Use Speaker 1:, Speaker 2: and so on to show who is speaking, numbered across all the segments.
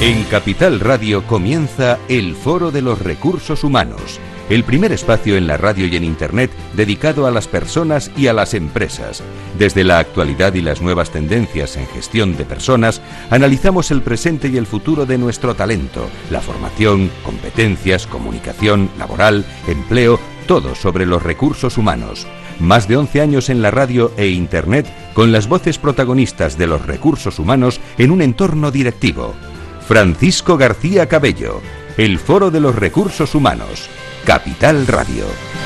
Speaker 1: En Capital Radio comienza el Foro de los Recursos Humanos, el primer espacio en la radio y en Internet dedicado a las personas y a las empresas. Desde la actualidad y las nuevas tendencias en gestión de personas, analizamos el presente y el futuro de nuestro talento, la formación, competencias, comunicación, laboral, empleo, todo sobre los recursos humanos. Más de 11 años en la radio e Internet con las voces protagonistas de los recursos humanos en un entorno directivo. Francisco García Cabello, el Foro de los Recursos Humanos, Capital Radio.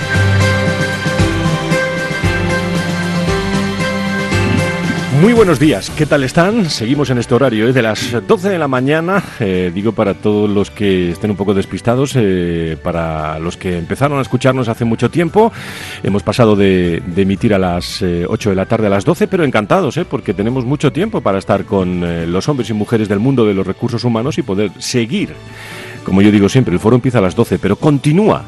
Speaker 2: Muy buenos días, ¿qué tal están? Seguimos en este horario de las 12 de la mañana, digo para todos los que estén un poco despistados, para los que empezaron a escucharnos hace mucho tiempo. Hemos pasado de emitir a las 8 de la tarde a las 12, pero encantados, porque tenemos mucho tiempo para estar con los hombres y mujeres del mundo de los recursos humanos y poder seguir. Como yo digo siempre, el foro empieza a las 12, pero continúa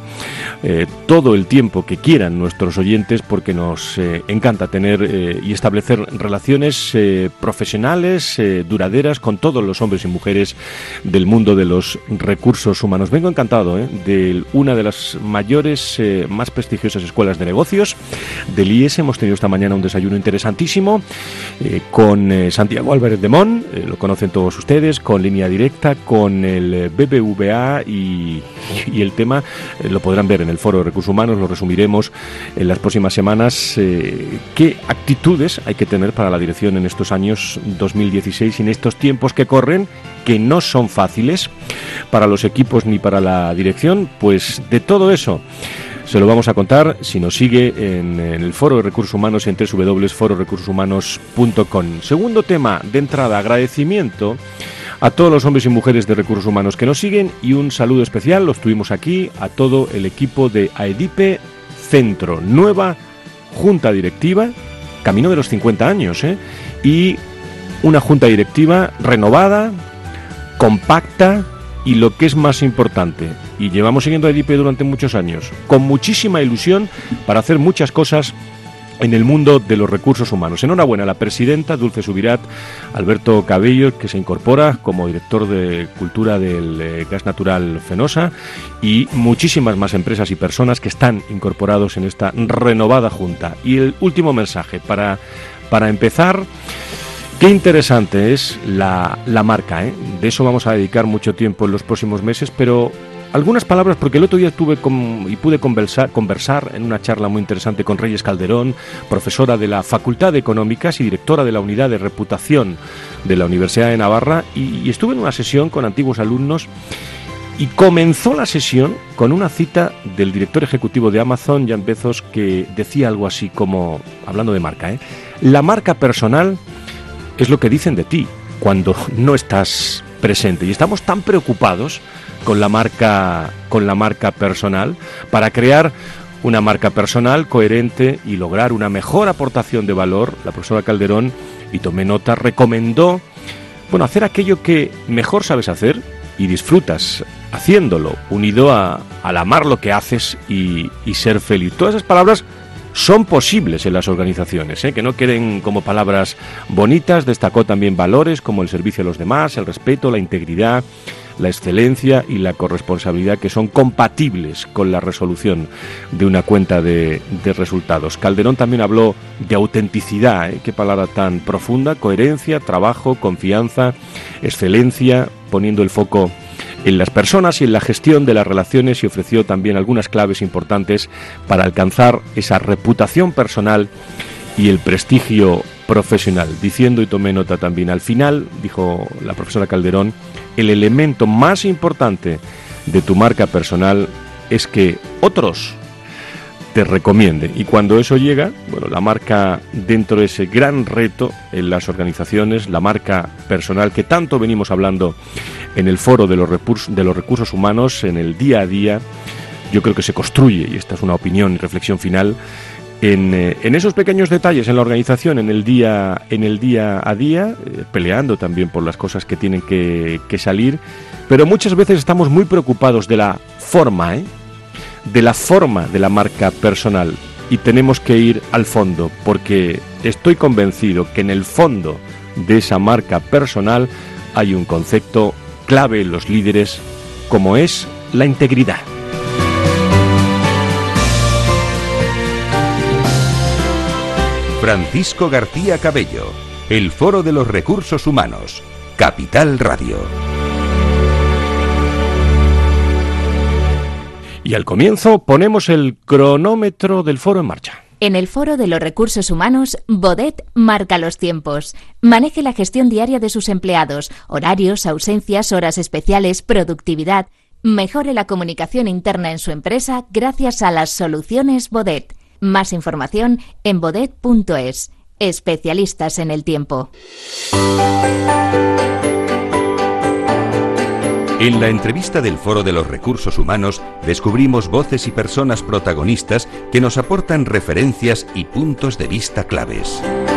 Speaker 2: todo el tiempo que quieran nuestros oyentes, porque nos encanta tener y establecer relaciones profesionales, duraderas, con todos los hombres y mujeres del mundo de los recursos humanos. Vengo encantado de una de las mayores, más prestigiosas escuelas de negocios, del IES. Hemos tenido esta mañana un desayuno interesantísimo con Santiago Álvarez de Mon, lo conocen todos ustedes, con Línea Directa, con el BBVA, y el tema lo podrán ver en el Foro de Recursos Humanos, lo resumiremos en las próximas semanas. ¿Qué actitudes hay que tener para la dirección en estos años 2016 y en estos tiempos que corren, que no son fáciles para los equipos ni para la dirección? Pues de todo eso se lo vamos a contar si nos sigue en el Foro de Recursos Humanos en www.fororecursoshumanos.com. Segundo tema de entrada, agradecimiento a todos los hombres y mujeres de recursos humanos que nos siguen, y un saludo especial, los tuvimos aquí, a todo el equipo de AEDIPE Centro. Nueva junta directiva, camino de los 50 años, y una junta directiva renovada, compacta y, lo que es más importante, y llevamos siguiendo a AEDIPE durante muchos años, con muchísima ilusión para hacer muchas cosas en el mundo de los recursos humanos. Enhorabuena a la presidenta Dulce Subirat, Alberto Cabello, que se incorpora como director de Cultura del Gas Natural Fenosa, y muchísimas más empresas y personas que están incorporados en esta renovada junta. Y el último mensaje para empezar. Qué interesante es la marca, De eso vamos a dedicar mucho tiempo en los próximos meses, pero algunas palabras, porque el otro día pude conversar en una charla muy interesante con Reyes Calderón, profesora de la Facultad de Económicas y directora de la Unidad de Reputación de la Universidad de Navarra, y estuve en una sesión con antiguos alumnos, y comenzó la sesión con una cita del director ejecutivo de Amazon, Jeff Bezos, que decía algo así como, hablando de marca, la marca personal es lo que dicen de ti cuando no estás presente, y estamos tan preocupados con la marca personal, para crear una marca personal coherente y lograr una mejor aportación de valor. La profesora Calderón, y tomé nota, recomendó hacer aquello que mejor sabes hacer y disfrutas haciéndolo, unido al amar lo que haces y ser feliz. Todas esas palabras son posibles en las organizaciones, que no queden como palabras bonitas. Destacó también valores como el servicio a los demás, el respeto, la integridad, la excelencia y la corresponsabilidad, que son compatibles con la resolución de una cuenta de resultados. Calderón también habló de autenticidad, qué palabra tan profunda, coherencia, trabajo, confianza, excelencia, poniendo el foco en las personas y en la gestión de las relaciones, y ofreció también algunas claves importantes para alcanzar esa reputación personal y el prestigio profesional, diciendo, y tomé nota también, al final, dijo la profesora Calderón, el elemento más importante de tu marca personal es que otros te recomienden. Y cuando eso llega, la marca, dentro de ese gran reto en las organizaciones, la marca personal que tanto venimos hablando en el Foro de los Recursos Humanos, en el día a día, yo creo que se construye, y esta es una opinión y reflexión final, en esos pequeños detalles en la organización, en el día a día, peleando también por las cosas que tienen que salir, pero muchas veces estamos muy preocupados de la forma, de la marca personal, y tenemos que ir al fondo, porque estoy convencido que en el fondo de esa marca personal hay un concepto clave en los líderes, como es la integridad.
Speaker 1: Francisco García Cabello, el Foro de los Recursos Humanos, Capital Radio.
Speaker 2: Y al comienzo ponemos el cronómetro del foro en marcha.
Speaker 3: En el Foro de los Recursos Humanos, Bodet marca los tiempos. Maneje la gestión diaria de sus empleados, horarios, ausencias, horas especiales, productividad. Mejore la comunicación interna en su empresa gracias a las soluciones Bodet. Más información en bodet.es. Especialistas en el tiempo.
Speaker 1: En la entrevista del Foro de los Recursos Humanos descubrimos voces y personas protagonistas que nos aportan referencias y puntos de vista claves.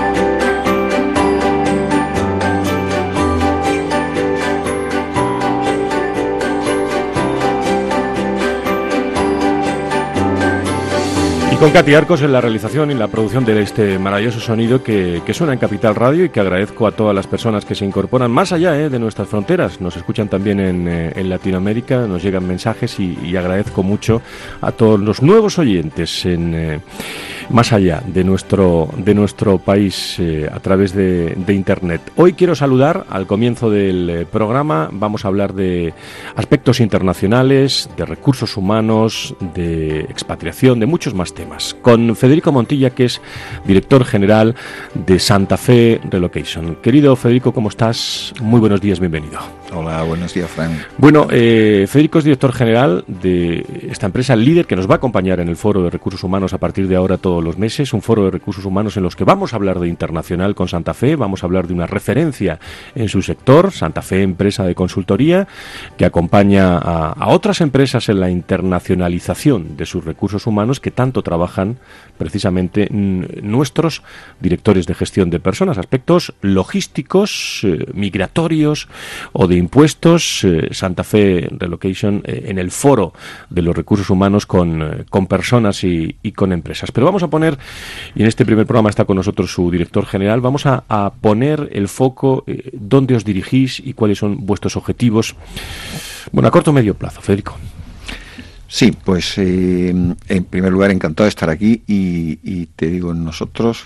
Speaker 2: Y con Katy Arcos en la realización y la producción de este maravilloso sonido que suena en Capital Radio, y que agradezco a todas las personas que se incorporan más allá de nuestras fronteras. Nos escuchan también en Latinoamérica, nos llegan mensajes y agradezco mucho a todos los nuevos oyentes más allá de nuestro país a través de Internet. Hoy quiero saludar al comienzo del programa. Vamos a hablar de aspectos internacionales, de recursos humanos, de expatriación, de muchos más temas. Con Federico Montilla, que es director general de Santa Fe Relocation. Querido Federico, ¿cómo estás? Muy buenos días, bienvenido.
Speaker 4: Hola, buenos días, Fran.
Speaker 2: Bueno, Federico es director general de esta empresa líder que nos va a acompañar en el Foro de Recursos Humanos a partir de ahora todos los meses, un foro de recursos humanos en los que vamos a hablar de internacional con Santa Fe, vamos a hablar de una referencia en su sector, Santa Fe, empresa de consultoría, que acompaña a otras empresas en la internacionalización de sus recursos humanos, que tanto trabajan precisamente nuestros directores de gestión de personas, aspectos logísticos, migratorios o de impuestos. Santa Fe Relocation en el Foro de los Recursos Humanos con personas y con empresas. Pero vamos a poner, y en este primer programa está con nosotros su director general, vamos a poner el foco dónde os dirigís y cuáles son vuestros objetivos, bueno, a corto o medio plazo. Federico.
Speaker 4: Sí, pues en primer lugar encantado de estar aquí y te digo, nosotros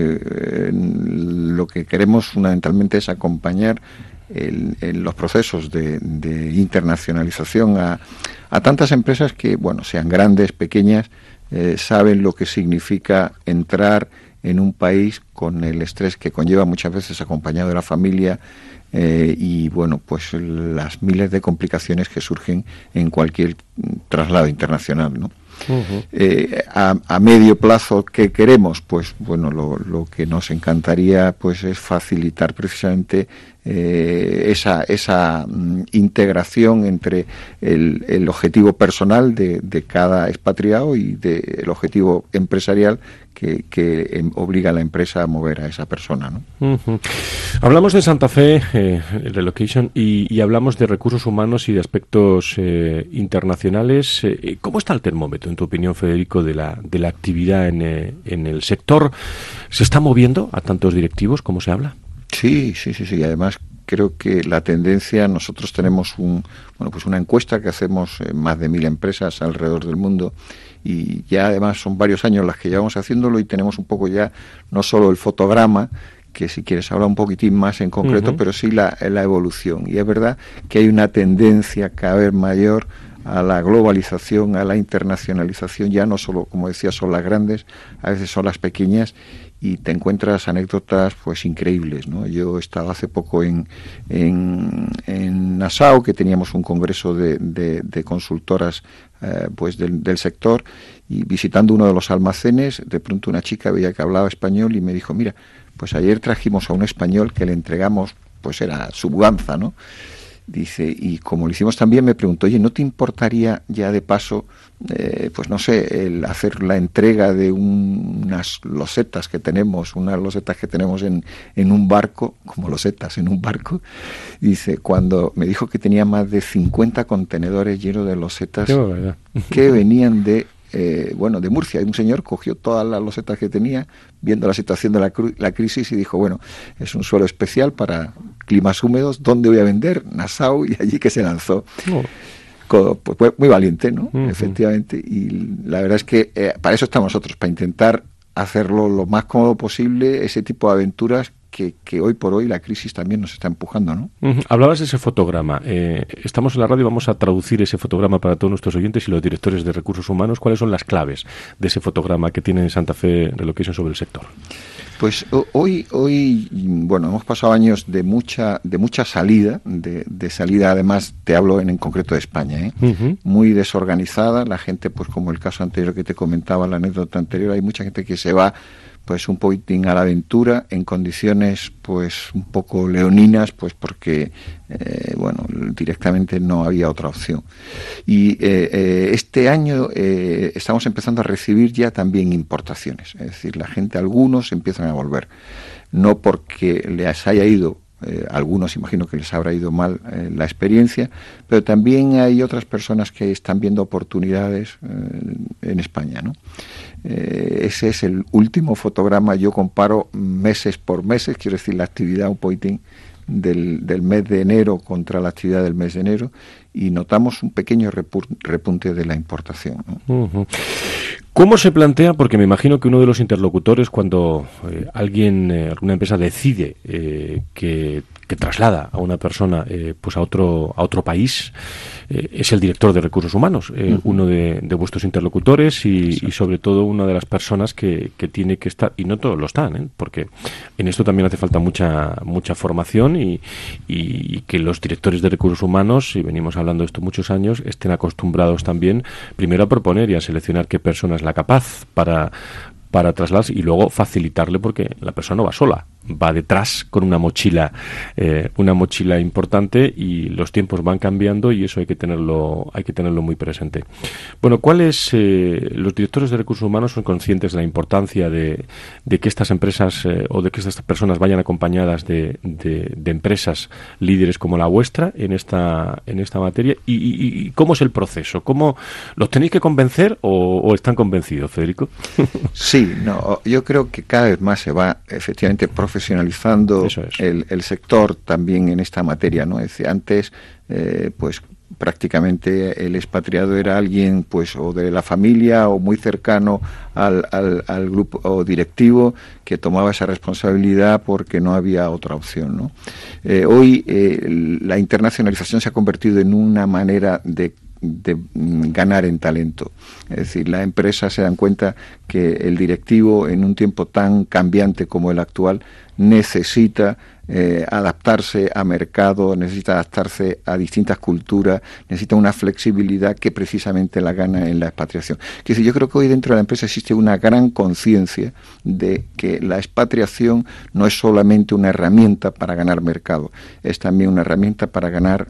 Speaker 4: lo que queremos fundamentalmente es acompañar en los procesos de internacionalización a tantas empresas que, bueno, sean grandes, pequeñas, saben lo que significa entrar en un país con el estrés que conlleva muchas veces acompañado de la familia, y bueno, pues las miles de complicaciones que surgen en cualquier traslado internacional, ¿no? Uh-huh. A medio plazo, ¿qué queremos? Pues bueno, lo que nos encantaría pues es facilitar precisamente esa integración entre el objetivo personal de cada expatriado y el objetivo empresarial que obliga a la empresa a mover a esa persona, ¿no?
Speaker 2: Uh-huh. Hablamos de Santa Fe Relocation y hablamos de recursos humanos y de aspectos internacionales. ¿Cómo está el termómetro, en tu opinión, Federico, de la actividad en el sector? ¿Se está moviendo a tantos directivos como se habla?
Speaker 4: Sí. Además, creo que la tendencia, nosotros tenemos una encuesta que hacemos en más de 1.000 empresas alrededor del mundo, y ya además son varios años las que llevamos haciéndolo, y tenemos un poco ya no solo el fotograma, que si quieres hablar un poquitín más en concreto, uh-huh, pero sí la evolución. Y es verdad que hay una tendencia cada vez mayor a la globalización, a la internacionalización. Ya no solo, como decía, son las grandes, a veces son las pequeñas, y te encuentras anécdotas pues increíbles, ¿no? Yo he estado hace poco en Nassau, que teníamos un congreso de consultoras pues del sector, y visitando uno de los almacenes, de pronto una chica veía que hablaba español y me dijo: mira, pues ayer trajimos a un español que le entregamos, pues era su mudanza, ¿no? Dice, y como lo hicimos también, me preguntó: oye, ¿no te importaría ya de paso, pues no sé, el hacer la entrega de unas losetas que tenemos, en un barco, como losetas en un barco? Dice, cuando me dijo que tenía más de 50 contenedores llenos de losetas que venían de Murcia. Y un señor cogió todas las losetas que tenía, viendo la situación de la crisis, y dijo: bueno, es un suelo especial para climas húmedos, ¿dónde voy a vender? Nassau, y allí que se lanzó. Pues muy valiente, ¿no? Efectivamente, y la verdad es que para eso estamos nosotros, para intentar hacerlo lo más cómodo posible, ese tipo de aventuras que hoy por hoy la crisis también nos está empujando, ¿no?
Speaker 2: Hablabas de ese fotograma. Estamos en la radio y vamos a traducir ese fotograma para todos nuestros oyentes y los directores de recursos humanos. ¿Cuáles son las claves de ese fotograma que tiene Santa Fe Relocation sobre el sector?
Speaker 4: Pues hoy, bueno, hemos pasado años de mucha salida, de salida, además te hablo en concreto de España, muy desorganizada, la gente, pues como el caso anterior que te comentaba, la anécdota anterior, hay mucha gente que se va pues un poquitín a la aventura en condiciones pues un poco leoninas, pues porque bueno, directamente no había otra opción. Y este año estamos empezando a recibir ya también importaciones, es decir, la gente, algunos empiezan a volver, no porque les haya ido, algunos imagino que les habrá ido mal la experiencia, pero también hay otras personas que están viendo oportunidades en España, ¿no? Ese es el último fotograma. Yo comparo meses por meses, quiero decir, la actividad un poquitín del mes de enero contra la actividad del mes de enero, y notamos un pequeño repunte de la importación, ¿no?
Speaker 2: ¿Cómo se plantea? Porque me imagino que uno de los interlocutores, cuando alguna empresa decide que traslada a una persona pues a otro país, es el director de recursos humanos, uno de vuestros interlocutores y sobre todo una de las personas que tiene que estar, y no todos lo están, porque en esto también hace falta mucha formación y que los directores de recursos humanos, y venimos hablando de esto muchos años, estén acostumbrados también primero a proponer y a seleccionar qué persona es la capaz para trasladarse y luego facilitarle, porque la persona no va sola, va detrás con una mochila importante, y los tiempos van cambiando y eso hay que tenerlo muy presente. Bueno, ¿cuáles los directores de recursos humanos son conscientes de la importancia de que estas empresas o de que estas personas vayan acompañadas de empresas líderes como la vuestra en esta materia? ¿Y cómo es el proceso? ¿Cómo los tenéis que convencer o están convencidos, Federico?
Speaker 4: Sí, no, yo creo que cada vez más se va efectivamente profesionalizando el sector también en esta materia, ¿no? Es decir, antes, pues prácticamente el expatriado era alguien, pues, o de la familia o muy cercano al grupo o directivo que tomaba esa responsabilidad porque no había otra opción, ¿no? Hoy la internacionalización se ha convertido en una manera de ganar en talento. Es decir, las empresas se dan cuenta que el directivo, en un tiempo tan cambiante como el actual, necesita adaptarse a mercado, necesita adaptarse a distintas culturas, necesita una flexibilidad que precisamente la gana en la expatriación. Es decir, yo creo que hoy dentro de la empresa existe una gran conciencia de que la expatriación no es solamente una herramienta para ganar mercado, es también una herramienta para ganar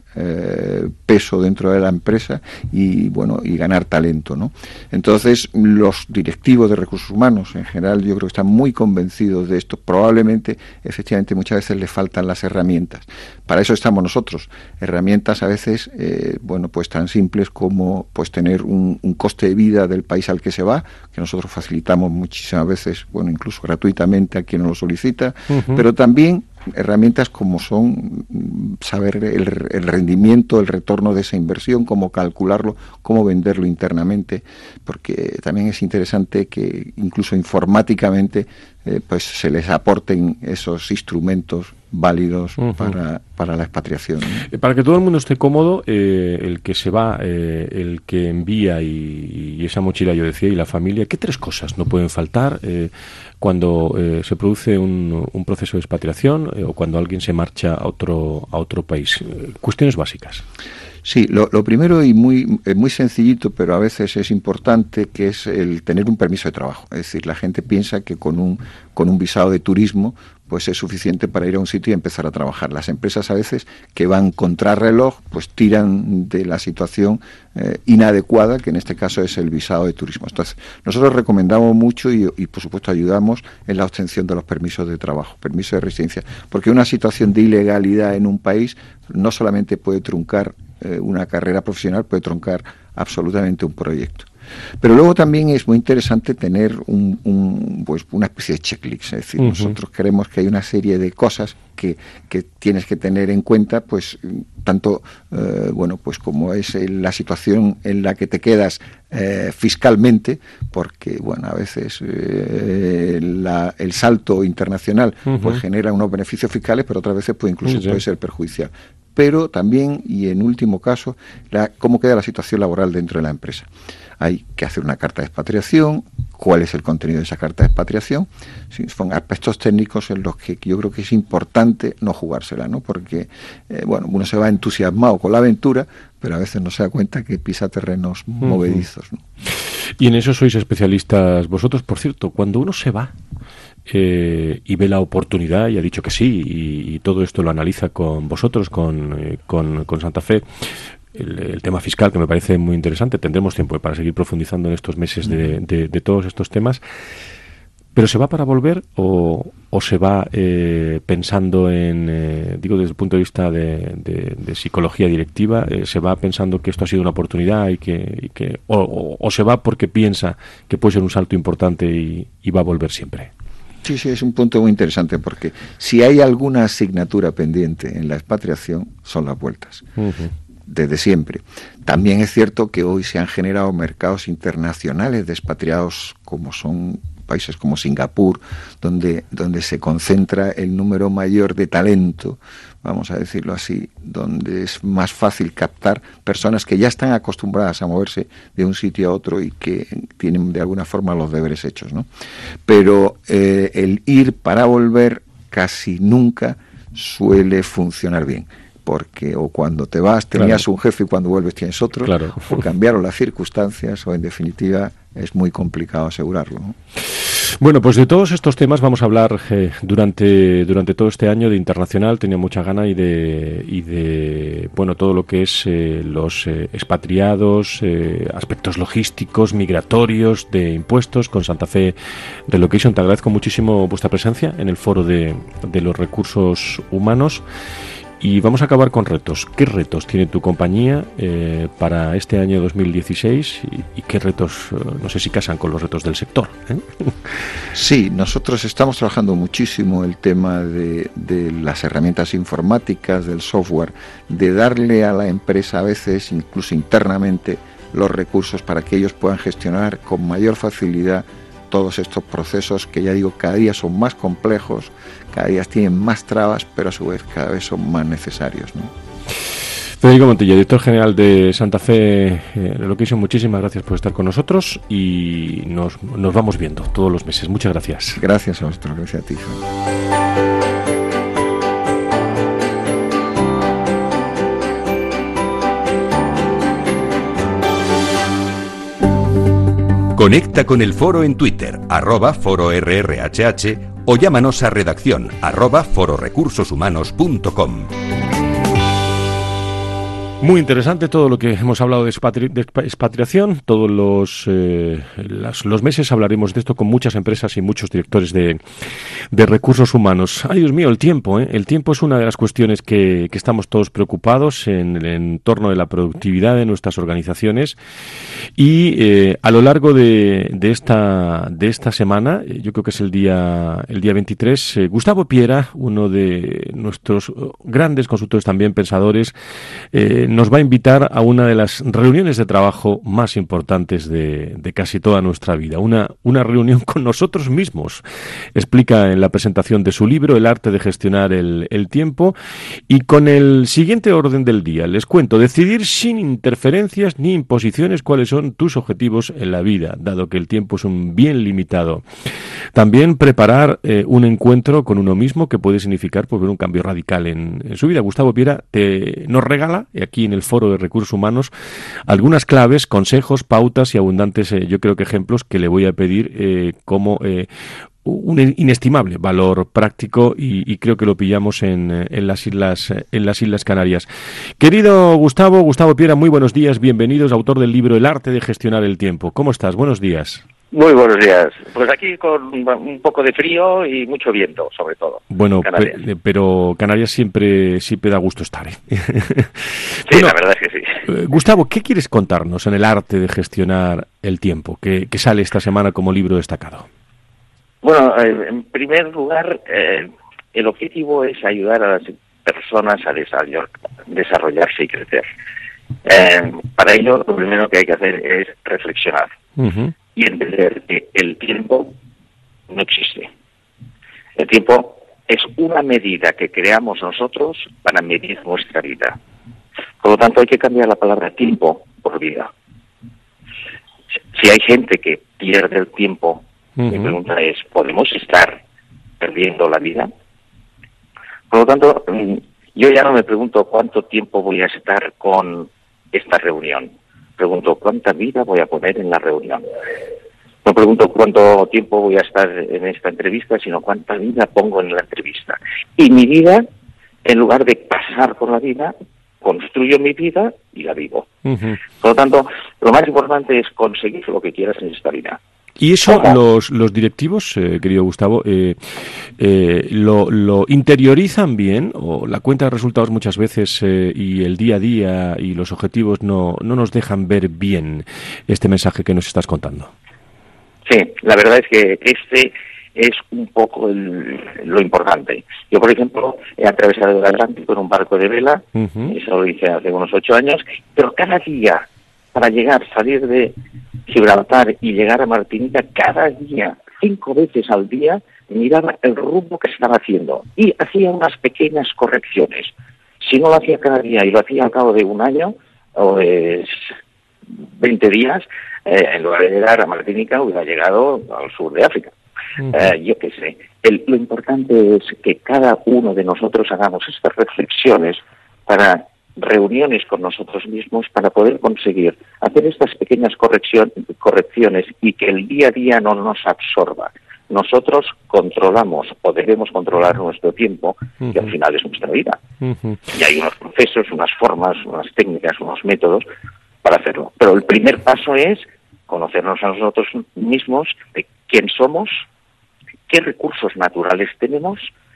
Speaker 4: peso dentro de la empresa y ganar talento, ¿no? Entonces, los directivos de recursos humanos en general, yo creo que están muy convencidos de esto. Probablemente, efectivamente, muchas veces les faltan las herramientas. Para eso estamos nosotros. Herramientas a veces, pues tan simples como pues tener un coste de vida del país al que se va, que nosotros facilitamos muchísimas veces, incluso gratuitamente a quien nos lo solicita, pero también herramientas como son saber el rendimiento, el retorno de esa inversión, cómo calcularlo, cómo venderlo internamente, porque también es interesante que incluso informáticamente pues se les aporten esos instrumentos válidos para la expatriación, ¿no?
Speaker 2: Para que todo el mundo esté cómodo, el que se va, el que envía y esa mochila, yo decía, y la familia, ¿qué tres cosas no pueden faltar cuando se produce un proceso de expatriación o cuando alguien se marcha a otro país? Cuestiones básicas.
Speaker 4: Sí, lo primero y muy sencillito, pero a veces es importante, que es el tener un permiso de trabajo. Es decir, la gente piensa que con un visado de turismo pues es suficiente para ir a un sitio y empezar a trabajar. Las empresas a veces que van contrarreloj pues tiran de la situación inadecuada, que en este caso es el visado de turismo. Entonces, nosotros recomendamos mucho y por supuesto ayudamos en la obtención de los permisos de trabajo, permisos de residencia, porque una situación de ilegalidad en un país no solamente puede truncar una carrera profesional, puede truncar absolutamente un proyecto. Pero luego también es muy interesante tener pues una especie de checklist, es decir, nosotros creemos que hay una serie de cosas que tienes que tener en cuenta, pues tanto pues como es la situación en la que te quedas fiscalmente, porque a veces el salto internacional pues genera unos beneficios fiscales, pero otras veces pues incluso puede ser perjudicial. Pero también, y en último caso, cómo queda la situación laboral dentro de la empresa. Hay que hacer una carta de expatriación, cuál es el contenido de esa carta de expatriación. Son aspectos técnicos en los que yo creo que es importante no jugársela, ¿no? Porque uno se va entusiasmado con la aventura, pero a veces no se da cuenta que pisa terrenos movedizos, ¿no?
Speaker 2: Y en eso sois especialistas vosotros. Por cierto, cuando uno se va y ve la oportunidad, y ha dicho que sí, y todo esto lo analiza con vosotros, con Santa Fe, el tema fiscal, que me parece muy interesante. Tendremos tiempo para seguir profundizando en estos meses de todos estos temas. ¿Pero se va para volver o se va pensando en, digo desde el punto de vista de psicología directiva, se va pensando que esto ha sido una oportunidad o se va porque piensa que puede ser un salto importante y va a volver siempre?
Speaker 4: Sí, es un punto muy interesante, porque si hay alguna asignatura pendiente en la expatriación, son las vueltas. Desde siempre. También es cierto que hoy se han generado mercados internacionales de expatriados, como son países como Singapur, donde se concentra el número mayor de talento, vamos a decirlo así, donde es más fácil captar personas que ya están acostumbradas a moverse de un sitio a otro y que tienen de alguna forma los deberes hechos, ¿no? Pero el ir para volver casi nunca suele funcionar bien, porque o cuando te vas tenías un jefe y cuando vuelves tienes otro, o cambiaron las circunstancias, o en definitiva es muy complicado asegurarlo, ¿no?
Speaker 2: Bueno, pues de todos estos temas vamos a hablar durante todo este año de internacional. Tenía mucha gana y de todo lo que es los expatriados, aspectos logísticos, migratorios, de impuestos, con Santa Fe Relocation. Te agradezco muchísimo vuestra presencia en el foro de los recursos humanos. Y vamos a acabar con retos. ¿Qué retos tiene tu compañía para este año 2016? ¿Y qué retos, no sé si casan con los retos del sector?
Speaker 4: Sí, nosotros estamos trabajando muchísimo el tema de las herramientas informáticas, del software, de darle a la empresa a veces, incluso internamente, los recursos para que ellos puedan gestionar con mayor facilidad todos estos procesos que, ya digo, cada día son más complejos, cada día tienen más trabas, pero a su vez cada vez son más necesarios, ¿no?
Speaker 2: Federico Montilla, director general de Santa Fe Relocation, muchísimas gracias por estar con nosotros y nos vamos viendo todos los meses. Muchas gracias.
Speaker 4: Gracias a vosotros, gracias a ti.
Speaker 1: Conecta con el foro en Twitter, @fororrhh, o llámanos a redacción @fororecursoshumanos.com.
Speaker 2: Muy interesante todo lo que hemos hablado de expatriación. Todos los meses hablaremos de esto con muchas empresas y muchos directores de recursos humanos. Ay, Dios mío, el tiempo, ¿eh? El tiempo es una de las cuestiones que estamos todos preocupados en el entorno de la productividad de nuestras organizaciones. Y a lo largo de esta semana, yo creo que es el día 23, Gustavo Piera, uno de nuestros grandes consultores, también pensadores, nos va a invitar a una de las reuniones de trabajo más importantes de casi toda nuestra vida, una reunión con nosotros mismos. Explica en la presentación de su libro El arte de gestionar el tiempo, y con el siguiente orden del día. Les cuento: decidir sin interferencias ni imposiciones cuáles son tus objetivos en la vida, dado que el tiempo es un bien limitado. También preparar un encuentro con uno mismo, que puede significar pues, ver un cambio radical en su vida. Gustavo Piera nos regala aquí en el Foro de Recursos Humanos algunas claves, consejos, pautas y abundantes, yo creo que ejemplos que le voy a pedir como un inestimable valor práctico, y creo que lo pillamos en las Islas Canarias. Querido Gustavo Piera, muy buenos días, bienvenidos, autor del libro El arte de gestionar el tiempo. ¿Cómo estás? Buenos días.
Speaker 5: Muy buenos días. Pues aquí con un poco de frío y mucho viento, sobre todo.
Speaker 2: Bueno, pero Canarias siempre da gusto estar, ¿eh?
Speaker 5: Sí, bueno, la verdad es que sí.
Speaker 2: Gustavo, ¿qué quieres contarnos en el arte de gestionar el tiempo, que sale esta semana como libro destacado?
Speaker 5: Bueno, en primer lugar, el objetivo es ayudar a las personas a desarrollarse y crecer. Para ello, lo primero que hay que hacer es reflexionar. Uh-huh. Y entender que el tiempo no existe. El tiempo es una medida que creamos nosotros para medir nuestra vida. Por lo tanto, hay que cambiar la palabra tiempo por vida. Si hay gente que pierde el tiempo, mi pregunta es, ¿podemos estar perdiendo la vida? Por lo tanto, yo ya no me pregunto cuánto tiempo voy a estar con esta reunión. Pregunto cuánta vida voy a poner en la reunión. No pregunto cuánto tiempo voy a estar en esta entrevista, sino cuánta vida pongo en la entrevista. Y mi vida, en lugar de pasar por la vida, construyo mi vida y la vivo. Uh-huh. Por lo tanto, lo más importante es conseguir lo que quieras en esta vida.
Speaker 2: ¿Y eso los directivos, querido Gustavo, lo interiorizan bien? ¿O la cuenta de resultados muchas veces y el día a día y los objetivos no nos dejan ver bien este mensaje que nos estás contando?
Speaker 5: Sí, la verdad es que este es un poco lo importante. Yo, por ejemplo, he atravesado el Atlántico en un barco de vela, eso lo hice hace unos 8 años, pero cada día, para salir de Gibraltar y llegar a Martinica, cada día, 5 veces al día, miraba el rumbo que estaba haciendo y hacía unas pequeñas correcciones. Si no lo hacía cada día y lo hacía al cabo de un año o de 20 días, en lugar de llegar a Martinica, hubiera llegado al sur de África. Yo qué sé. Lo importante es que cada uno de nosotros hagamos estas reflexiones para reuniones con nosotros mismos para poder conseguir hacer estas pequeñas correcciones y que el día a día no nos absorba. Nosotros controlamos o debemos controlar nuestro tiempo, que al final es nuestra vida. Y hay unos procesos, unas formas, unas técnicas, unos métodos para hacerlo. Pero el primer paso es conocernos a nosotros mismos, de quién somos, qué recursos naturales tenemos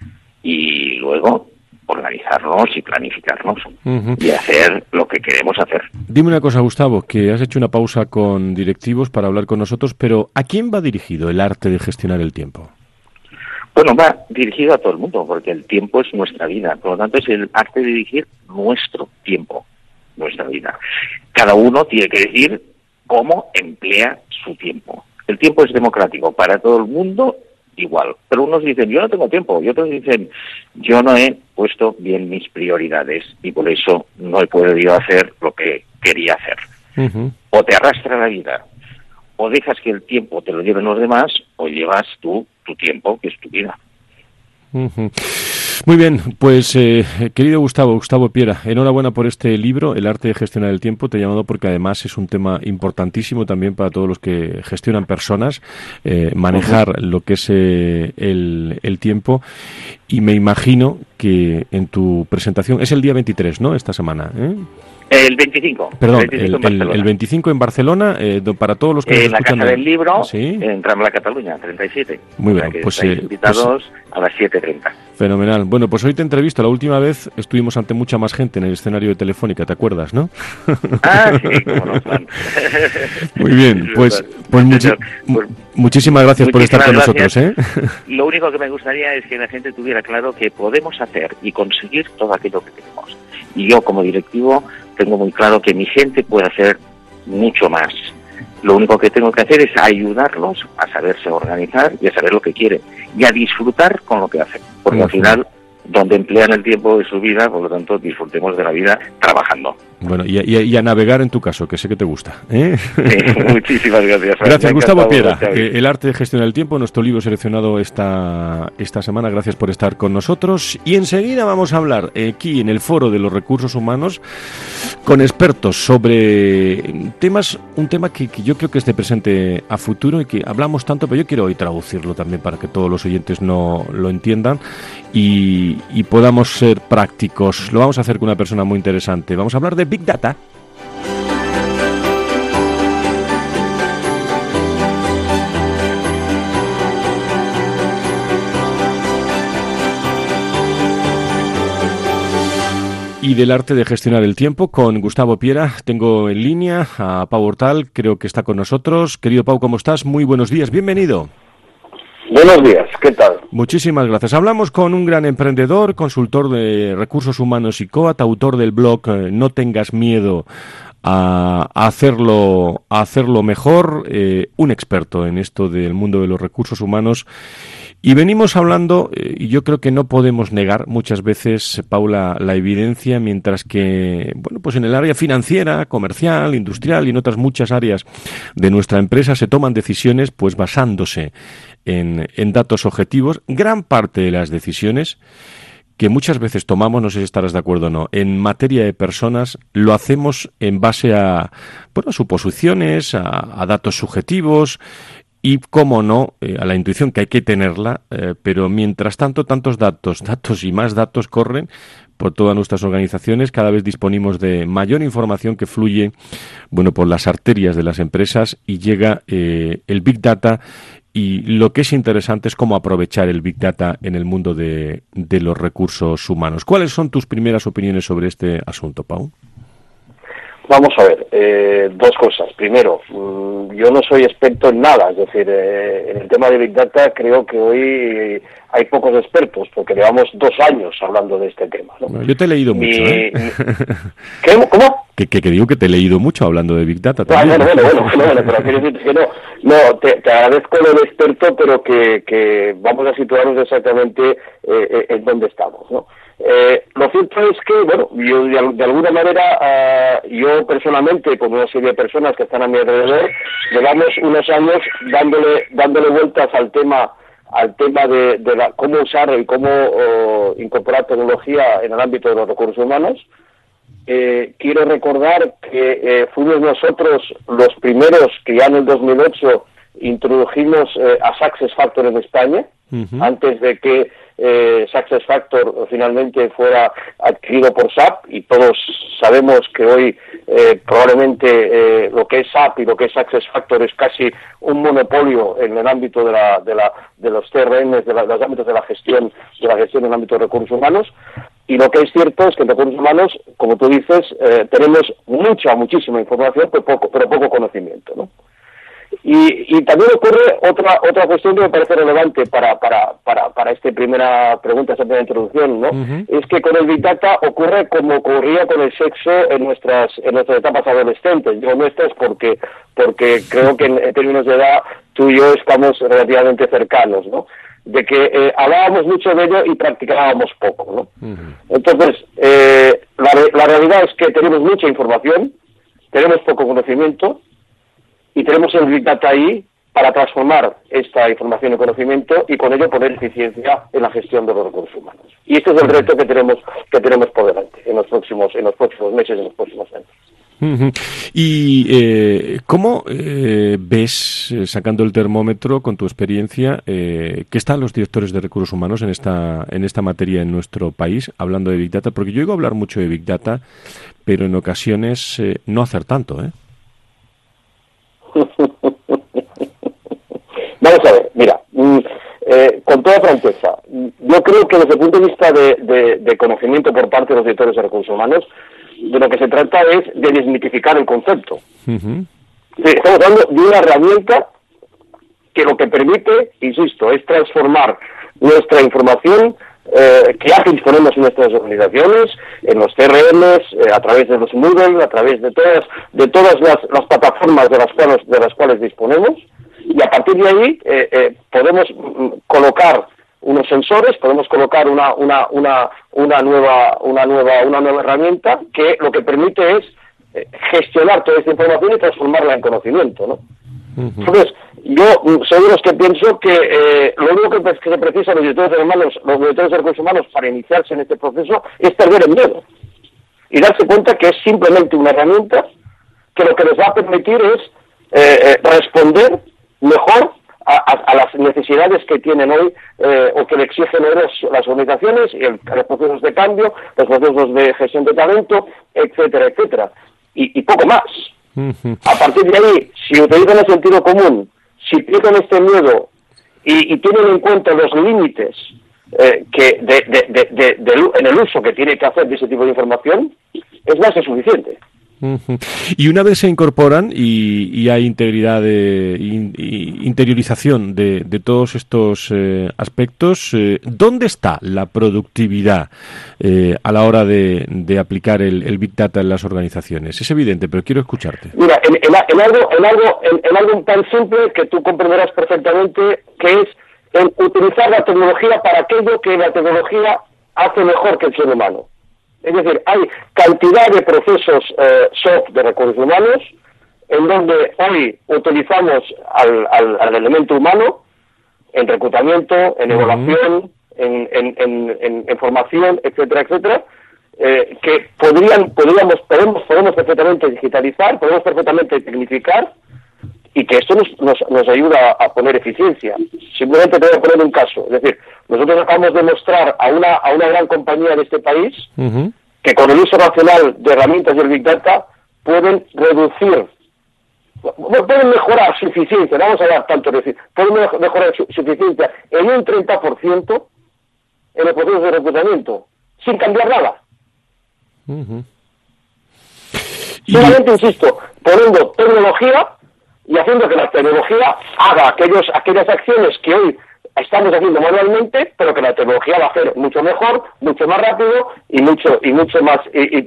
Speaker 5: y luego organizarnos y planificarnos y hacer lo que queremos hacer.
Speaker 2: Dime una cosa, Gustavo, que has hecho una pausa con directivos para hablar con nosotros, pero ¿a quién va dirigido el arte de gestionar el tiempo?
Speaker 5: Bueno, va dirigido a todo el mundo, porque el tiempo es nuestra vida, por lo tanto es el arte de dirigir nuestro tiempo, nuestra vida. Cada uno tiene que decir cómo emplea su tiempo. El tiempo es democrático para todo el mundo igual, pero unos dicen yo no tengo tiempo y otros dicen yo no he puesto bien mis prioridades y por eso no he podido hacer lo que quería hacer. O te arrastra la vida, o dejas que el tiempo te lo lleven los demás, o llevas tú tu tiempo, que es tu vida.
Speaker 2: Muy bien, pues querido Gustavo Piera, enhorabuena por este libro, El arte de gestionar el tiempo. Te he llamado porque además es un tema importantísimo también para todos los que gestionan personas, manejar lo que es el tiempo. Y me imagino que en tu presentación, es el día 23, ¿no?, esta semana, ¿eh?
Speaker 5: El 25.
Speaker 2: Perdón, el 25 en Barcelona, para todos los que nos escuchan.
Speaker 5: En la Casa del Libro,
Speaker 2: ¿sí?,
Speaker 5: en Rambla Cataluña, 37.
Speaker 2: Muy bien,
Speaker 5: pues invitados a las 7:30.
Speaker 2: Fenomenal. Bueno, pues hoy te entrevisto. La última vez estuvimos ante mucha más gente en el escenario de Telefónica, ¿te acuerdas, no?
Speaker 5: Ah, sí, cómo no, Juan.
Speaker 2: Muy bien, pues muchísimas gracias por estar con nosotros, ¿eh?
Speaker 5: Lo único que me gustaría es que la gente tuviera claro que podemos hacer y conseguir todo aquello que queremos. Y yo, como directivo, tengo muy claro que mi gente puede hacer mucho más. Lo único que tengo que hacer es ayudarlos a saberse organizar y a saber lo que quieren y a disfrutar con lo que hacen. Porque al final, donde emplean el tiempo de su vida, por lo tanto, disfrutemos de la vida trabajando.
Speaker 2: Bueno, y a navegar en tu caso, que sé que te gusta, ¿eh?
Speaker 5: Sí, muchísimas gracias.
Speaker 2: Gracias, Gustavo Piera. El arte de gestionar el tiempo, nuestro libro seleccionado esta semana. Gracias por estar con nosotros. Y enseguida vamos a hablar aquí en el Foro de los Recursos Humanos con expertos sobre un tema que yo creo que es de presente a futuro y que hablamos tanto, pero yo quiero hoy traducirlo también para que todos los oyentes no lo entiendan y podamos ser prácticos. Lo vamos a hacer con una persona muy interesante. Vamos a hablar de Big Data. y del arte de gestionar el tiempo con Gustavo Piera. Tengo en línea a Pau Hortal, creo que está con nosotros. Querido Pau, ¿cómo estás? Muy buenos días, bienvenido.
Speaker 6: Buenos días, ¿qué tal?
Speaker 2: Muchísimas gracias. Hablamos con un gran emprendedor, consultor de recursos humanos y coach, autor del blog No tengas miedo a hacerlo mejor, un experto en esto del mundo de los recursos humanos. Y venimos hablando, y yo creo que no podemos negar muchas veces, Paula, la evidencia, mientras que, bueno, pues en el área financiera, comercial, industrial y en otras muchas áreas de nuestra empresa se toman decisiones pues basándose en datos objetivos. Gran parte de las decisiones que muchas veces tomamos, no sé si estarás de acuerdo o no, en materia de personas, lo hacemos en base a, bueno, suposiciones, a datos subjetivos y, cómo no, a la intuición, que hay que tenerla, pero mientras tanto, tantos datos y más datos corren por todas nuestras organizaciones, cada vez disponimos de mayor información que fluye, bueno, por las arterias de las empresas y llega el Big Data. Y lo que es interesante es cómo aprovechar el Big Data en el mundo de los recursos humanos. ¿Cuáles son tus primeras opiniones sobre este asunto, Pau?
Speaker 6: Vamos a ver, dos cosas. Primero, yo no soy experto en nada, es decir, en el tema de Big Data creo que hoy hay pocos expertos, porque llevamos 2 años hablando de este tema, ¿no?
Speaker 2: Bueno, yo te he leído mucho, ¿eh?
Speaker 6: ¿Cómo?
Speaker 2: Que digo que te he leído mucho hablando de Big Data también.
Speaker 6: Bueno, pero quiero decir que no, te agradezco lo de experto, pero que vamos a situarnos exactamente en dónde estamos, ¿no? Lo cierto es que, bueno, yo de alguna manera, yo personalmente, con una serie de personas que están a mi alrededor, llevamos unos años dándole vueltas al tema de cómo usar y cómo incorporar tecnología en el ámbito de los recursos humanos. Quiero recordar que fuimos nosotros los primeros que ya en el 2008 introdujimos a SuccessFactors en España, antes de que SuccessFactors finalmente fuera adquirido por SAP, y todos sabemos que hoy probablemente lo que es SAP y lo que es SuccessFactors es casi un monopolio en el ámbito de los CRM, de los ámbitos de la gestión en el ámbito de recursos humanos. Y lo que es cierto es que en recursos humanos, como tú dices, tenemos muchísima información, pero poco conocimiento, ¿no? Y también ocurre otra cuestión que me parece relevante para esta primera pregunta, esta primera introducción, ¿no? Es que con el Big Data ocurre como ocurría con el sexo en nuestras etapas adolescentes. Digo nuestras porque creo que en términos de edad tú y yo estamos relativamente cercanos, ¿no? De que hablábamos mucho de ello y practicábamos poco, ¿no? Entonces, la realidad es que tenemos mucha información, tenemos poco conocimiento, y tenemos el Big Data ahí para transformar esta información en conocimiento y con ello poner eficiencia en la gestión de los recursos humanos. Y este es el reto que tenemos por delante en los próximos meses, en los próximos años.
Speaker 2: ¿Y cómo ves, sacando el termómetro con tu experiencia, que están los directores de recursos humanos en esta materia en nuestro país, hablando de Big Data? Porque yo oigo hablar mucho de Big Data, pero en ocasiones no hacer tanto, ¿eh?
Speaker 6: Vamos a ver, mira, con toda franqueza, yo creo que desde el punto de vista de conocimiento por parte de los directores de recursos humanos, de lo que se trata es de desmitificar el concepto. Sí, estamos hablando de una herramienta que lo que permite, insisto, es transformar nuestra información que ya disponemos en nuestras organizaciones, en los CRMs, a través de los Moodle, a través de todas las plataformas de las cuales disponemos, y a partir de ahí podemos colocar unos sensores, podemos colocar una nueva herramienta que lo que permite es gestionar toda esta información y transformarla en conocimiento, ¿no? Entonces, yo soy de los que pienso que lo único que se precisa los directores de recursos humanos para iniciarse en este proceso es perder el miedo y darse cuenta que es simplemente una herramienta que lo que les va a permitir es responder mejor a las necesidades que tienen hoy o que le exigen hoy las organizaciones, y los procesos de cambio, los procesos de gestión de talento, etcétera, etcétera, y poco más. A partir de ahí, si utilizan el sentido común, si pierden este miedo y tienen en cuenta los límites que en el uso que tiene que hacer de ese tipo de información, es más que suficiente.
Speaker 2: Y una vez se incorporan y hay integridad interiorización de todos estos aspectos, ¿dónde está la productividad a la hora de aplicar el Big Data en las organizaciones? Es evidente, pero quiero escucharte.
Speaker 6: Mira, en algo tan simple que tú comprenderás perfectamente, que es el utilizar la tecnología para aquello que la tecnología hace mejor que el ser humano. Es decir, hay cantidad de procesos soft de recursos humanos en donde hoy utilizamos al elemento humano en reclutamiento, en evaluación, en formación, etcétera, etcétera, que podemos perfectamente digitalizar, podemos perfectamente tecnificar, y que esto nos ayuda a poner eficiencia. Simplemente te voy a poner un caso. Es decir, nosotros acabamos de mostrar a una gran compañía de este país que con el uso racional de herramientas del Big Data pueden mejorar su eficiencia, no vamos a dar tanto decir, pueden mejorar su eficiencia en un 30% en el proceso de reclutamiento, sin cambiar nada. Solamente, insisto, poniendo tecnología y haciendo que la tecnología haga aquellas acciones que hoy estamos haciendo manualmente, pero que la tecnología va a hacer mucho mejor, mucho más rápido y mucho más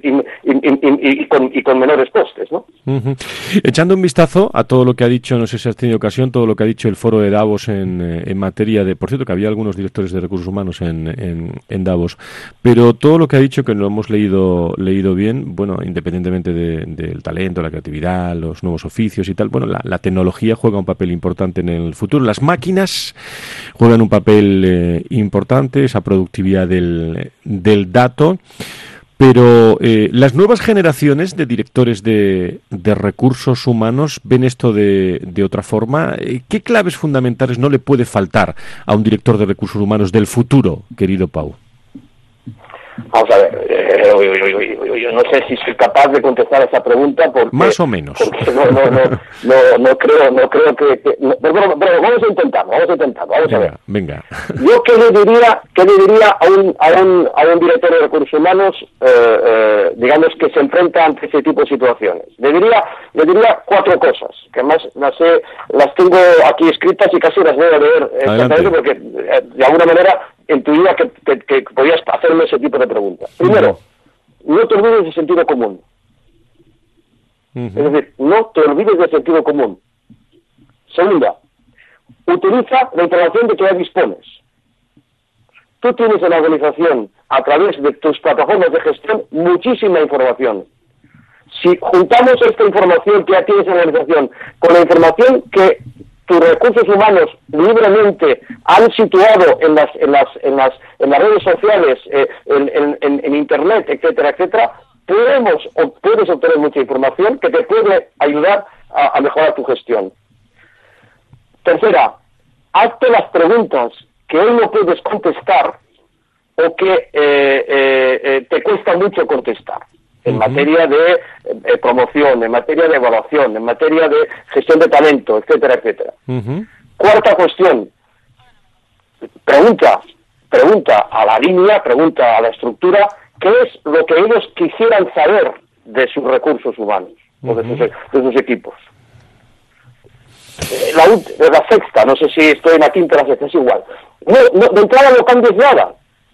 Speaker 6: y con menores costes, ¿no?
Speaker 2: Echando un vistazo a todo lo que ha dicho, no sé si has tenido ocasión, todo lo que ha dicho el foro de Davos en materia de, por cierto, que había algunos directores de recursos humanos en Davos, pero todo lo que ha dicho, que lo hemos leído bien, bueno, independientemente del talento, la creatividad, los nuevos oficios y tal, bueno, la tecnología juega un papel importante en el futuro. Las máquinas juegan un papel importante, esa productividad del dato, pero las nuevas generaciones de directores de recursos humanos ven esto de otra forma. ¿Qué claves fundamentales no le puede faltar a un director de recursos humanos del futuro, querido Pau?
Speaker 6: Vamos a ver, yo no sé si soy capaz de contestar a esa pregunta porque...
Speaker 2: Más o menos.
Speaker 6: Porque no creo que... Pero vamos a intentarlo, vamos a ver.
Speaker 2: Venga.
Speaker 6: Yo qué le diría a un director de recursos humanos, digamos, que se enfrenta ante ese tipo de situaciones. Le diría 4 cosas, que además las tengo aquí escritas y casi las voy a leer exactamente porque de alguna manera intuía que podías hacerme ese tipo de preguntas. Primero, no te olvides del sentido común. Es decir, no te olvides del sentido común. Segunda, utiliza la información de que ya dispones. Tú tienes en la organización, a través de tus plataformas de gestión, muchísima información. Si juntamos esta información que ya tienes en la organización con la información que tus recursos humanos libremente han situado en las redes sociales, en internet, etcétera, etcétera, puedes obtener mucha información que te puede ayudar a mejorar tu gestión. Tercera, hazte las preguntas que hoy no puedes contestar o que te cuesta mucho contestar. En materia de promoción, en materia de evaluación, en materia de gestión de talento, etcétera, etcétera. Cuarta cuestión, pregunta a la línea, pregunta a la estructura, ¿qué es lo que ellos quisieran saber de sus recursos humanos o de sus equipos? La sexta, no sé si estoy en la quinta o la sexta, es igual. De entrada no cambies nada.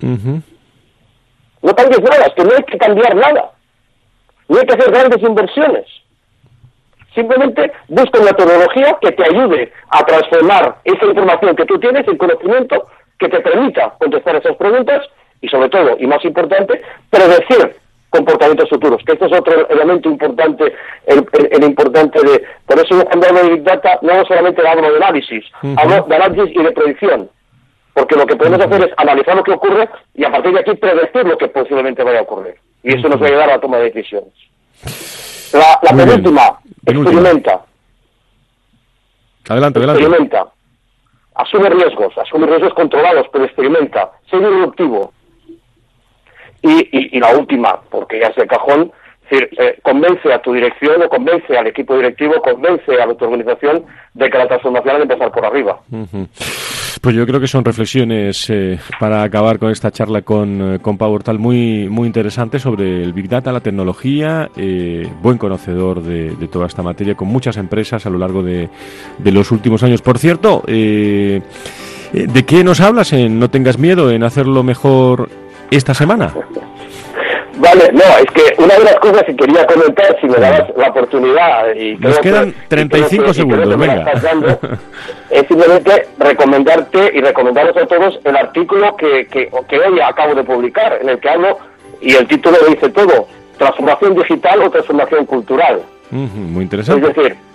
Speaker 6: No cambies nada, es que no hay que cambiar nada. No hay que hacer grandes inversiones. Simplemente busca una tecnología que te ayude a transformar esa información que tú tienes en conocimiento que te permita contestar esas preguntas y, sobre todo, y más importante, predecir comportamientos futuros, que este es otro elemento importante, el importante de... Por eso yo cuando hablo de Big Data no solamente hablo de análisis, hablo de análisis y de predicción, porque lo que podemos hacer es analizar lo que ocurre y a partir de aquí predecir lo que posiblemente vaya a ocurrir. Y eso nos va a ayudar a la toma de decisiones. La penúltima, experimenta.
Speaker 2: Adelante.
Speaker 6: Experimenta. Asume riesgos controlados, pero experimenta. Sé disruptivo. Y la última, porque ya es de cajón, es decir, convence a tu dirección o convence al equipo directivo, convence a tu organización de que la transformación ha de empezar por arriba.
Speaker 2: Pues yo creo que son reflexiones para acabar con esta charla con Pau Hortal muy interesante sobre el Big Data, la tecnología, buen conocedor de toda esta materia, con muchas empresas a lo largo de los últimos años. Por cierto, ¿de qué nos hablas en No tengas miedo en hacerlo mejor esta semana?
Speaker 6: Vale, no, es que una de las cosas que quería comentar, si me dabas la oportunidad, y
Speaker 2: nos quedan 35 segundos, venga.
Speaker 6: Es simplemente recomendarte y recomendaros a todos el artículo que hoy acabo de publicar, en el que hablo, y el título lo dice todo: transformación digital o transformación cultural.
Speaker 2: Muy interesante.
Speaker 6: Es decir,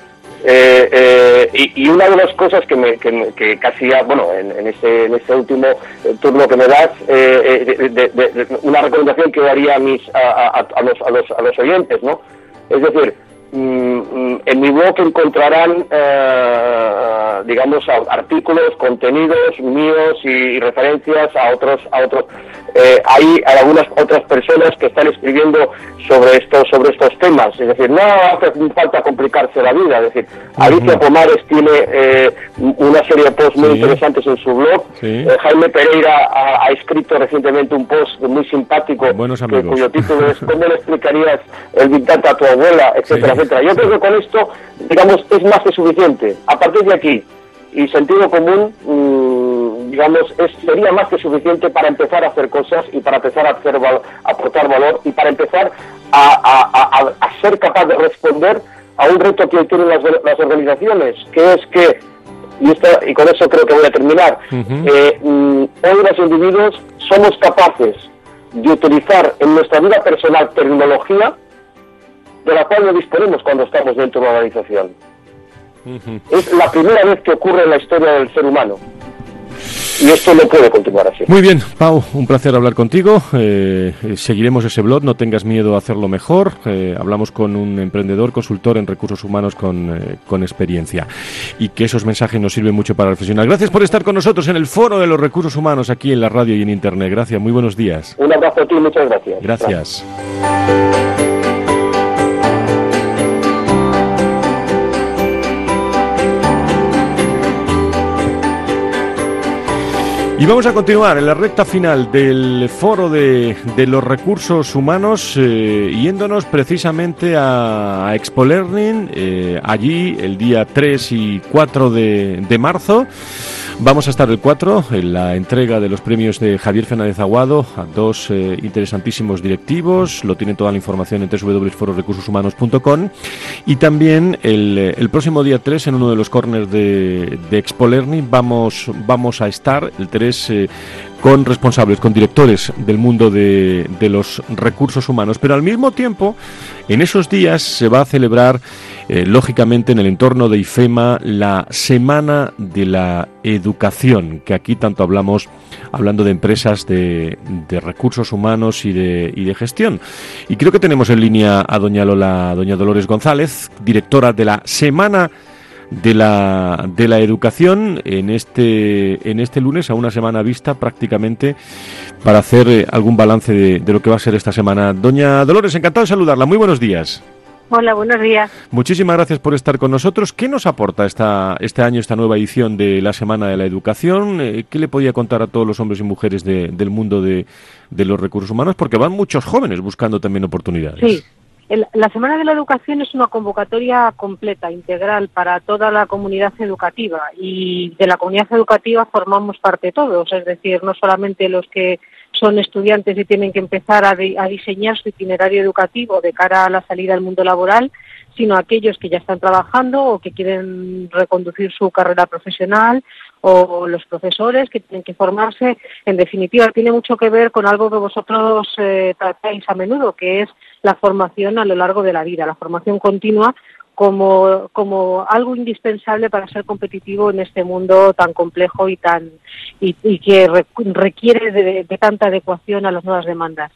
Speaker 6: y una de las cosas que casi ya, bueno, en este último turno que me das, una recomendación que daría a los oyentes, ¿no? Es decir, en mi blog encontrarán, digamos, artículos, contenidos míos y referencias a otros. Hay algunas otras personas que están escribiendo sobre estos temas. Es decir, no hace falta complicarse la vida. Es decir, Alicia Pomares tiene una serie de posts muy interesantes en su blog. Jaime Pereira ha escrito recientemente un post muy simpático cuyo título es ¿cómo le explicarías el Big Data a tu abuela?, etcétera, etcétera. Yo creo que con esto, digamos, es más que suficiente. A partir de aquí, y sentido común, digamos, sería más que suficiente para empezar a hacer cosas y para empezar a aportar valor y para empezar a ser capaz de responder a un reto que tienen las organizaciones, que es que, y con eso creo que voy a terminar, hoy los individuos somos capaces de utilizar en nuestra vida personal tecnología de la cual no disponemos cuando estamos dentro de una organización. Es la primera vez que ocurre en la historia del ser humano. Y esto no puede continuar así.
Speaker 2: Muy bien, Pau, un placer hablar contigo. Seguiremos ese blog, No tengas miedo a hacerlo mejor. Hablamos con un emprendedor, consultor en recursos humanos con experiencia. Y que esos mensajes nos sirven mucho para reflexionar. Gracias por estar con nosotros en el Foro de los Recursos Humanos aquí en la radio y en Internet. Gracias, muy buenos días.
Speaker 6: Un abrazo a ti, muchas gracias.
Speaker 2: Gracias. Y vamos a continuar en la recta final del Foro de los Recursos Humanos, yéndonos precisamente a Expo Learning, allí el día 3 y 4 de marzo. Vamos a estar el 4 en la entrega de los premios de Javier Fernández Aguado a dos interesantísimos directivos. Lo tienen toda la información en www.fororecursoshumanos.com. Y también el próximo día 3 en uno de los corners de Expo Learning vamos a estar el 3 con responsables, con directores del mundo de los recursos humanos. Pero al mismo tiempo, en esos días se va a celebrar, lógicamente, en el entorno de IFEMA, la Semana de la Educación, que aquí tanto hablando de empresas de recursos humanos y de gestión. Y creo que tenemos en línea a doña Dolores González, directora de la Semana de la Educación, en este lunes, a una semana vista prácticamente, para hacer algún balance de lo que va a ser esta semana. Doña Dolores, encantado de saludarla. Muy buenos días.
Speaker 7: Hola, buenos días.
Speaker 2: Muchísimas gracias por estar con nosotros. ¿Qué nos aporta este año, esta nueva edición de la Semana de la Educación? ¿Qué le podía contar a todos los hombres y mujeres del mundo de los recursos humanos? Porque van muchos jóvenes buscando también oportunidades.
Speaker 7: Sí. La Semana de la Educación es una convocatoria completa, integral, para toda la comunidad educativa, y de la comunidad educativa formamos parte todos, es decir, no solamente los que son estudiantes y tienen que empezar a diseñar su itinerario educativo de cara a la salida al mundo laboral, sino aquellos que ya están trabajando o que quieren reconducir su carrera profesional, o los profesores que tienen que formarse. En definitiva, tiene mucho que ver con algo que vosotros tratáis a menudo, que es la formación a lo largo de la vida, la formación continua como algo indispensable para ser competitivo en este mundo tan complejo y que requiere de tanta adecuación a las nuevas demandas.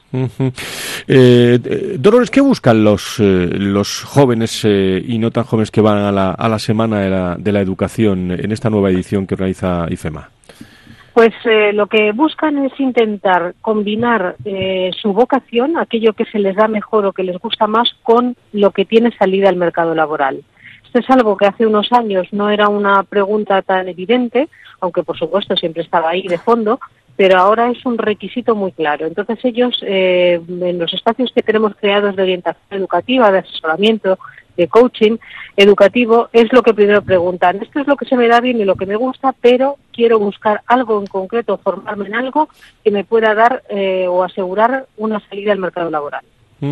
Speaker 2: Dolores, ¿qué buscan los jóvenes y no tan jóvenes que van a la Semana de la Educación en esta nueva edición que organiza IFEMA?
Speaker 7: Pues lo que buscan es intentar combinar su vocación, aquello que se les da mejor o que les gusta más, con lo que tiene salida al mercado laboral. Esto es algo que hace unos años no era una pregunta tan evidente, aunque por supuesto siempre estaba ahí de fondo, pero ahora es un requisito muy claro. Entonces ellos, en los espacios que tenemos creados de orientación educativa, de asesoramiento, de coaching educativo, es lo que primero preguntan. Esto es lo que se me da bien y lo que me gusta, pero quiero buscar algo en concreto, formarme en algo que me pueda dar o asegurar una salida al mercado laboral.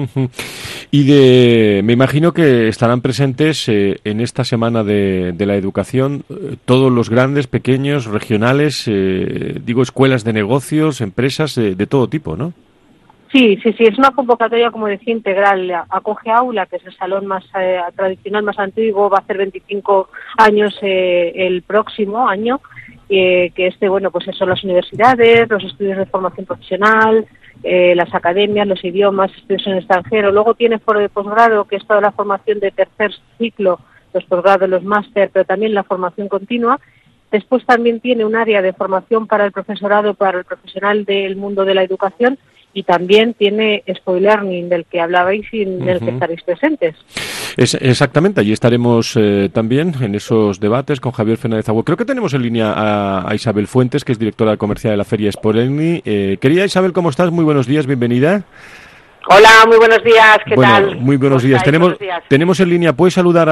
Speaker 2: Y me imagino que estarán presentes en esta semana de la educación todos los grandes, pequeños, regionales, escuelas de negocios, empresas de todo tipo, ¿no?
Speaker 7: Sí, es una convocatoria, como decía, integral. Acoge Aula, que es el salón más tradicional, más antiguo, va a hacer 25 años el próximo año, que pues son las universidades, los estudios de formación profesional, las academias, los idiomas, estudios en extranjero. Luego tiene foro de posgrado, que es toda la formación de tercer ciclo, los posgrados, los máster, pero también la formación continua. Después también tiene un área de formación para el profesorado, para el profesional del mundo de la educación, y también tiene Spoilearning, del que hablabais y en el que estaréis presentes.
Speaker 2: Exactamente, allí estaremos también en esos debates con Javier Fernández Agüe. Creo que tenemos en línea a Isabel Fuentes, que es directora comercial de la Feria Spoilearning. Querida Isabel, ¿cómo estás? Muy buenos días, bienvenida.
Speaker 8: Hola, muy buenos días, ¿qué tal?
Speaker 2: Muy buenos días. Tenemos en línea, ¿puedes saludar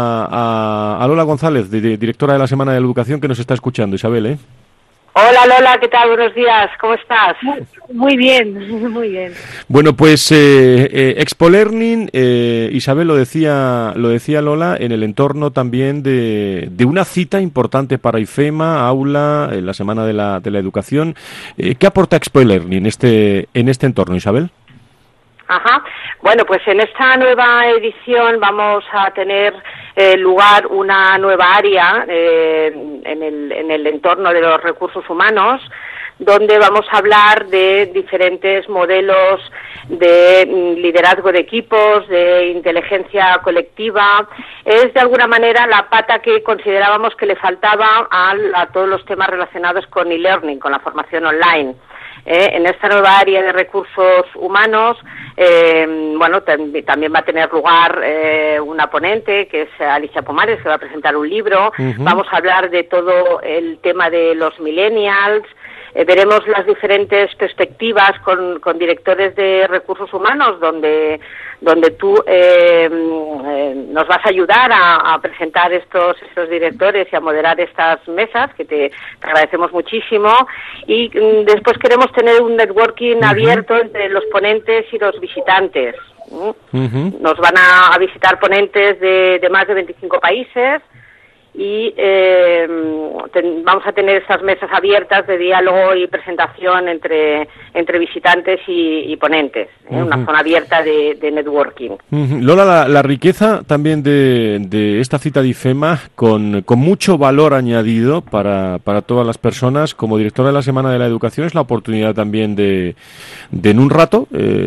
Speaker 2: a Lola González, directora de la Semana de la Educación, que nos está escuchando, Isabel,
Speaker 8: Hola Lola, ¿qué tal? Buenos días, ¿cómo estás?
Speaker 7: Muy bien, muy bien.
Speaker 2: Bueno, pues Spoilearning, Isabel, lo decía Lola, en el entorno también de una cita importante para IFEMA, Aula, en la Semana de la Educación. ¿Qué aporta Spoilearning en este entorno, Isabel?
Speaker 8: Ajá. Bueno, pues en esta nueva edición vamos a tener lugar una nueva área en el entorno de los recursos humanos, donde vamos a hablar de diferentes modelos de liderazgo de equipos, de inteligencia colectiva. Es de alguna manera la pata que considerábamos que le faltaba a todos los temas relacionados con e-learning, con la formación online. En esta nueva área de recursos humanos, también va a tener lugar una ponente, que es Alicia Pomares, que va a presentar un libro. Vamos a hablar de todo el tema de los millennials. Veremos las diferentes perspectivas con directores de recursos humanos, donde tú nos vas a ayudar a presentar estos directores y a moderar estas mesas, que te agradecemos muchísimo. Y después queremos tener un networking abierto entre los ponentes y los visitantes. Nos van a visitar ponentes de más de 25 países, y vamos a tener estas mesas abiertas de diálogo y presentación entre visitantes y ponentes, una zona abierta de networking.
Speaker 2: Lola, la riqueza también de esta cita de IFEMA, con mucho valor añadido para todas las personas, como directora de la Semana de la Educación, es la oportunidad también de en un rato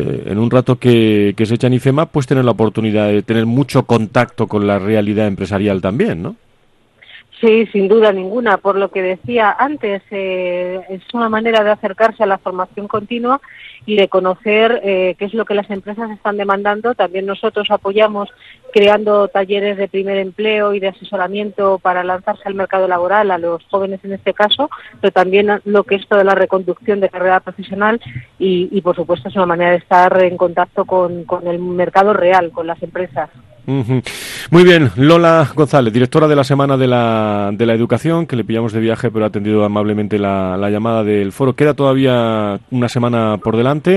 Speaker 2: que se echa en IFEMA, pues tener la oportunidad de tener mucho contacto con la realidad empresarial también, ¿no?
Speaker 7: Sí, sin duda ninguna. Por lo que decía antes, es una manera de acercarse a la formación continua y de conocer qué es lo que las empresas están demandando. También nosotros apoyamos creando talleres de primer empleo y de asesoramiento para lanzarse al mercado laboral, a los jóvenes en este caso, pero también lo que es toda la reconducción de carrera profesional y por supuesto es una manera de estar en contacto con el mercado real, con las empresas.
Speaker 2: Muy bien, Lola González, directora de la Semana de la Educación, que le pillamos de viaje, pero ha atendido amablemente la llamada del foro. Queda todavía una semana por delante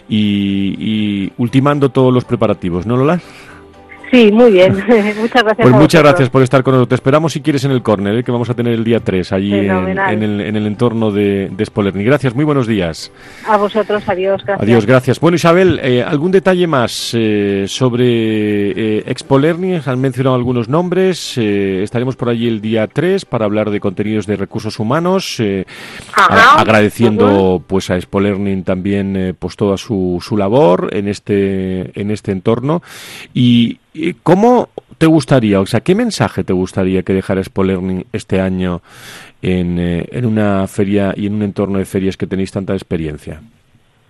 Speaker 2: y ultimando todos los preparativos, ¿no, Lola?
Speaker 7: Sí, muy bien. Muchas gracias.
Speaker 2: Pues muchas gracias por estar con nosotros. Te esperamos si quieres en el córner, que vamos a tener el día 3 allí en el entorno de Spoilearning. Gracias, muy buenos días.
Speaker 7: A vosotros, adiós, gracias.
Speaker 2: Adiós, gracias. Bueno, Isabel, ¿algún detalle más sobre Spoilearning? Han mencionado algunos nombres. Estaremos por allí el día 3 para hablar de contenidos de recursos humanos. Agradeciendo pues a Spoilearning también pues toda su labor en este entorno. Y ¿cómo te gustaría, o sea, qué mensaje te gustaría que dejara Spoilearning este año en una feria y en un entorno de ferias que tenéis tanta experiencia?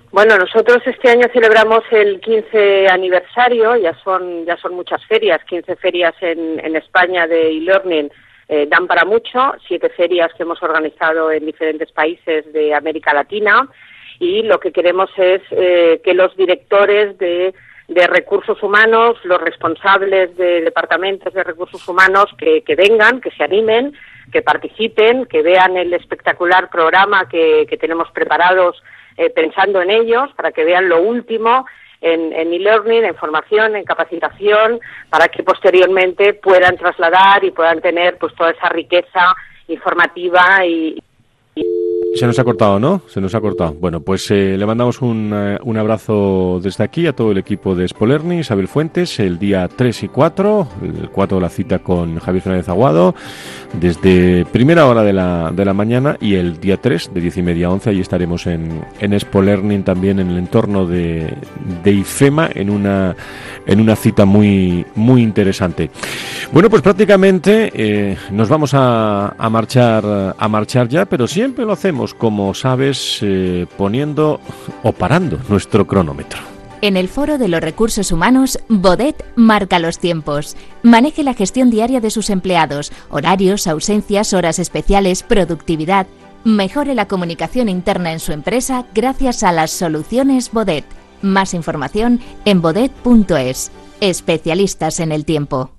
Speaker 8: Bueno, nosotros este año celebramos el 15 aniversario, ya son muchas ferias, 15 ferias en España de e-learning, dan para mucho, 7 ferias que hemos organizado en diferentes países de América Latina, y lo que queremos es que los directores de recursos humanos, los responsables de departamentos de recursos humanos que vengan, que se animen, que participen, que vean el espectacular programa que tenemos preparados pensando en ellos, para que vean lo último en e-learning, en formación, en capacitación, para que posteriormente puedan trasladar y puedan tener pues toda esa riqueza informativa y
Speaker 2: Se nos ha cortado, ¿no? Se nos ha cortado. Bueno, pues le mandamos un abrazo desde aquí a todo el equipo de Spolearning, Isabel Fuentes, el día 3 y 4, el 4 la cita con Javier Fernández Aguado, desde primera hora de la mañana, y el día 3 de 10:30 a 11, ahí estaremos en Spolearning también en el entorno de IFEMA, en una cita muy interesante. Bueno, pues prácticamente nos vamos a marchar ya, pero siempre lo hacemos, como sabes, poniendo o parando nuestro cronómetro.
Speaker 3: En el Foro de los Recursos Humanos, Bodet marca los tiempos. Maneje la gestión diaria de sus empleados, horarios, ausencias, horas especiales, productividad. Mejore la comunicación interna en su empresa gracias a las soluciones Bodet. Más información en bodet.es. Especialistas en el tiempo.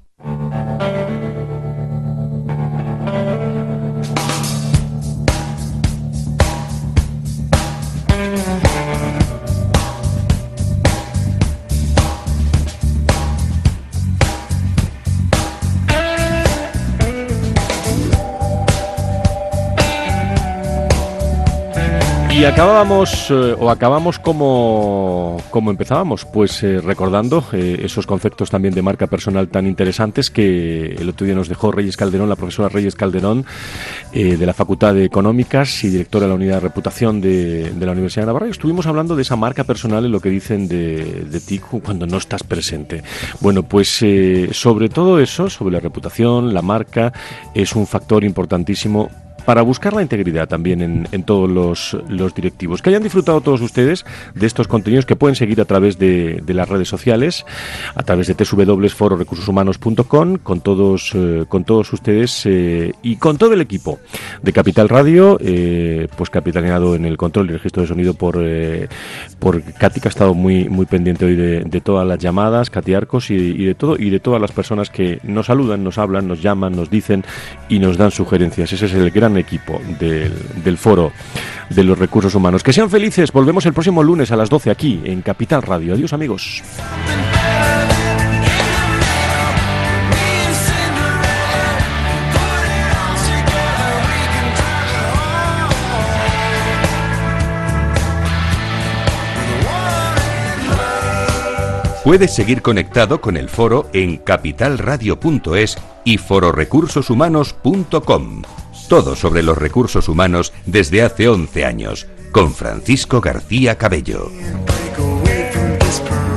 Speaker 2: Y acabamos como empezábamos, pues recordando esos conceptos también de marca personal tan interesantes que el otro día nos dejó Reyes Calderón, la profesora Reyes Calderón, de la Facultad de Económicas y directora de la Unidad de Reputación de la Universidad de Navarra. Y estuvimos hablando de esa marca personal y lo que dicen de ti cuando no estás presente. Bueno, pues sobre todo eso, sobre la reputación, la marca, es un factor importantísimo para buscar la integridad también en todos los directivos. Que hayan disfrutado todos ustedes de estos contenidos que pueden seguir a través de las redes sociales, a través de www.fororecursoshumanos.com, con todos ustedes y con todo el equipo de Capital Radio, pues capitaneado en el control y registro de sonido por Katy, que ha estado muy pendiente hoy de todas las llamadas, Katy Arcos, y de todas las personas que nos saludan, nos hablan, nos llaman, nos dicen y nos dan sugerencias. Ese es el gran equipo del Foro de los Recursos Humanos. Que sean felices. Volvemos el próximo lunes a las 12 aquí en Capital Radio. Adiós, amigos.
Speaker 1: Puedes seguir conectado con el foro en capitalradio.es y fororecursoshumanos.com. Todo sobre los recursos humanos desde hace 11 años, con Francisco García Cabello.